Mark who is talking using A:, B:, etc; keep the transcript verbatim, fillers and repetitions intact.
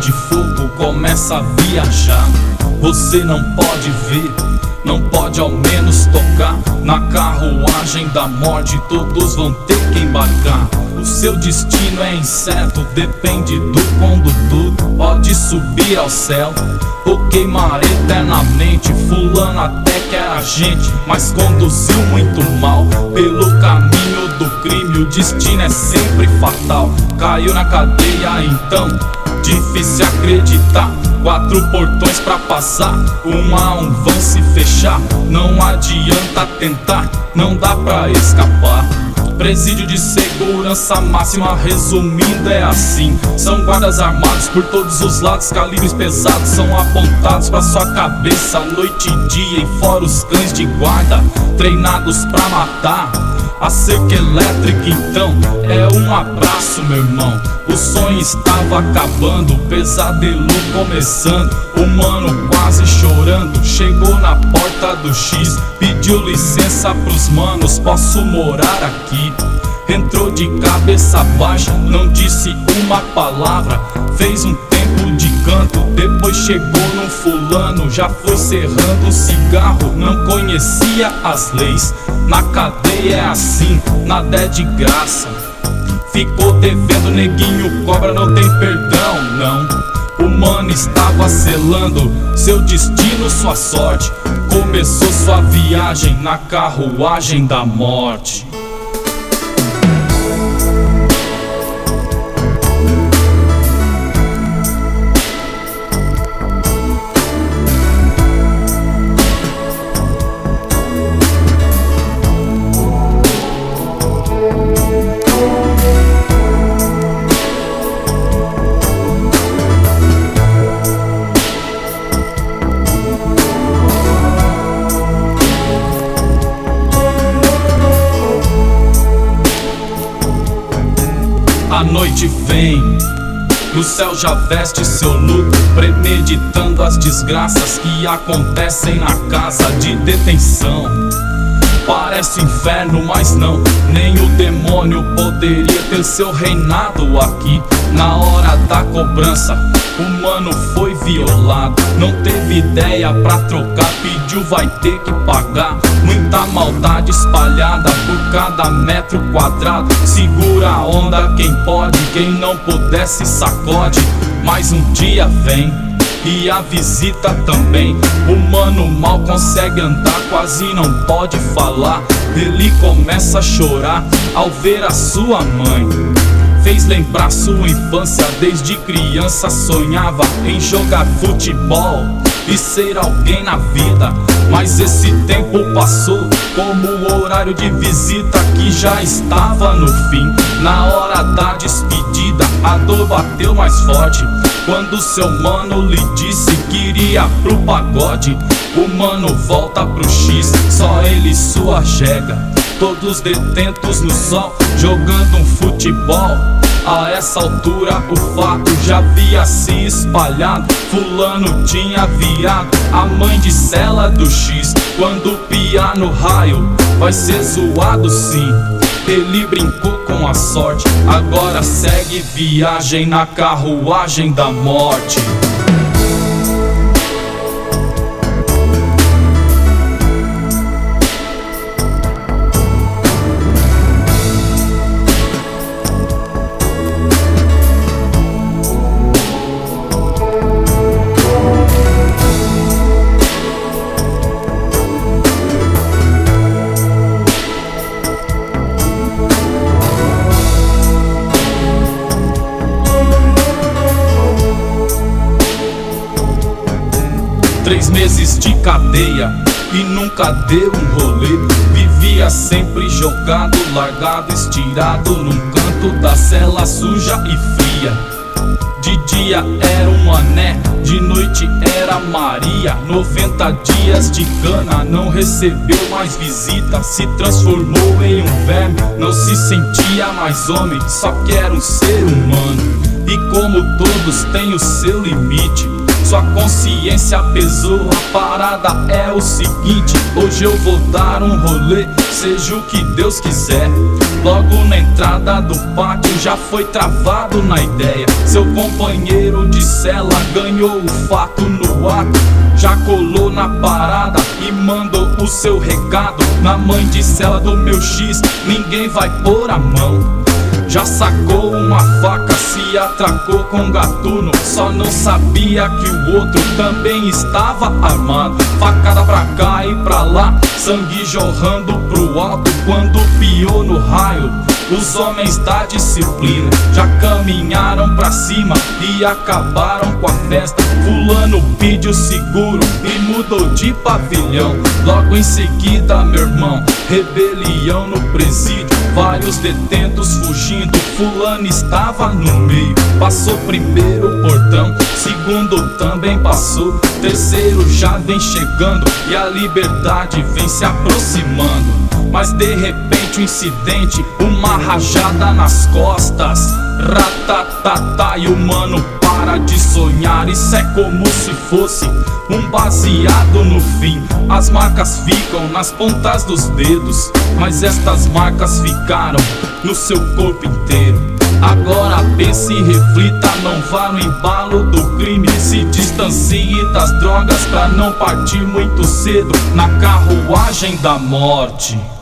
A: de fogo começa a viajar. Você não pode ver, não pode ao menos tocar. Na carruagem da morte todos vão ter que embarcar. O seu destino é incerto, depende do condutor. Pode subir ao céu ou queimar eternamente. Fulano até que era gente, mas conduziu muito mal pelo caminho do crime. O destino é sempre fatal. Caiu na cadeia então, difícil acreditar. Quatro portões pra passar, um a um vão se fechar. Não adianta tentar, não dá pra escapar. Presídio de segurança máxima, resumindo é assim. São guardas armados por todos os lados, calibres pesados são apontados pra sua cabeça. Noite e dia e fora os cães de guarda, treinados pra matar. A cerca elétrica então é um abraço, meu irmão. O sonho estava acabando, o pesadelo começando. O mano quase chorando, chegou na porta do X. Pediu licença pros manos, posso morar aqui? Entrou de cabeça baixa, não disse uma palavra. Fez um tempo de canto, depois chegou num fulano. Já foi cerrando o cigarro, não conhecia as leis. Na cadeia é assim, nada é de graça. Ficou devendo, neguinho cobra, não tem perdão, não. O mano estava selando seu destino, sua sorte. Começou sua viagem na carruagem da morte. A noite vem, o céu já veste seu luto, premeditando as desgraças que acontecem na casa de detenção. Parece inferno, mas não, nem o demônio poderia ter seu reinado aqui. Na hora da cobrança, o mano foi violado. Não teve ideia pra trocar, pediu, vai ter que pagar. Muita maldade espalhada por cada metro quadrado. Segura a onda quem pode, quem não puder se sacode. Mas um dia vem e a visita também. O mano mal consegue andar, quase não pode falar. Ele começa a chorar ao ver a sua mãe. Fez lembrar sua infância, desde criança sonhava em jogar futebol e ser alguém na vida. Mas esse tempo passou como o horário de visita que já estava no fim. Na hora da despedida, a dor bateu mais forte quando seu mano lhe disse que iria pro pagode. O mano volta pro X, só ele e sua jega, todos detentos no sol, jogando um futebol. A essa altura o fato já havia se espalhado. Fulano tinha viado a mãe de cela do X. Quando piar no raio vai ser zoado sim. Ele brincou com a sorte, agora segue viagem na carruagem da morte. Três meses de cadeia e nunca deu um rolê. Vivia sempre jogado, largado, estirado num canto da cela suja e fria. De dia era um mané, de noite era Maria. Noventa dias de cana, não recebeu mais visita. Se transformou em um verme, não se sentia mais homem, só que era um ser humano. E como todos tem o seu limite, sua consciência pesou. A parada é o seguinte: hoje eu vou dar um rolê, seja o que Deus quiser. Logo na entrada do pátio já foi travado na ideia. Seu companheiro de cela ganhou o fato no ato, já colou na parada e mandou o seu recado. Na mãe de cela do meu X ninguém vai pôr a mão. Já sacou uma faca, se atracou com gatuno, só não sabia que o outro também estava armado. Facada pra cá e pra lá, sangue jorrando pro alto. Quando piou no raio, os homens da disciplina já caminharam pra cima e acabaram com a festa. Fulano pediu seguro e mudou de pavilhão. Logo em seguida, meu irmão, rebelião no presídio, vários detentos fugindo. Fulano estava no meio, passou primeiro o portão, segundo também passou, terceiro já vem chegando e a liberdade vem se aproximando. Mas de repente o incidente, uma rajada nas costas, ratatatá, e o mano para de sonhar. Isso é como se fosse um baseado no fim. As marcas ficam nas pontas dos dedos, mas estas marcas ficaram no seu corpo inteiro. Agora pense e reflita, não vá no embalo do crime. Se distancie das drogas pra não partir muito cedo na carruagem da morte.